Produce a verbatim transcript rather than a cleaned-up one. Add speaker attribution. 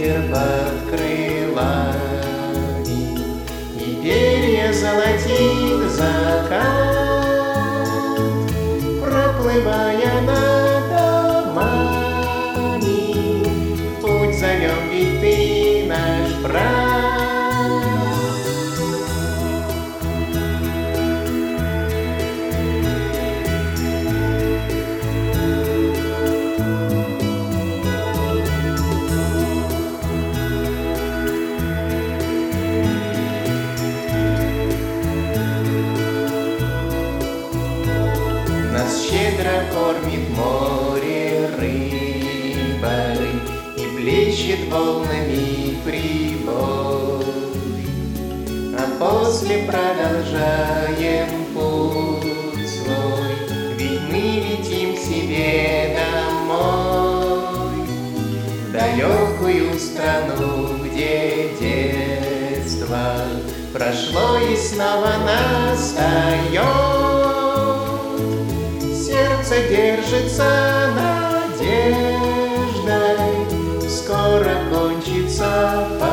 Speaker 1: ветер под крылами, и перья золотит закат, проплывая над домами. В путь зовем, ведь ты наш брат. Нас щедро кормит море рыбой и плещет волнами прибой, а после продолжаем путь свой, ведь мы летим к себе домой, в далекую страну, где детство прошло и снова настает. Сердце держится надеждой, скоро кончится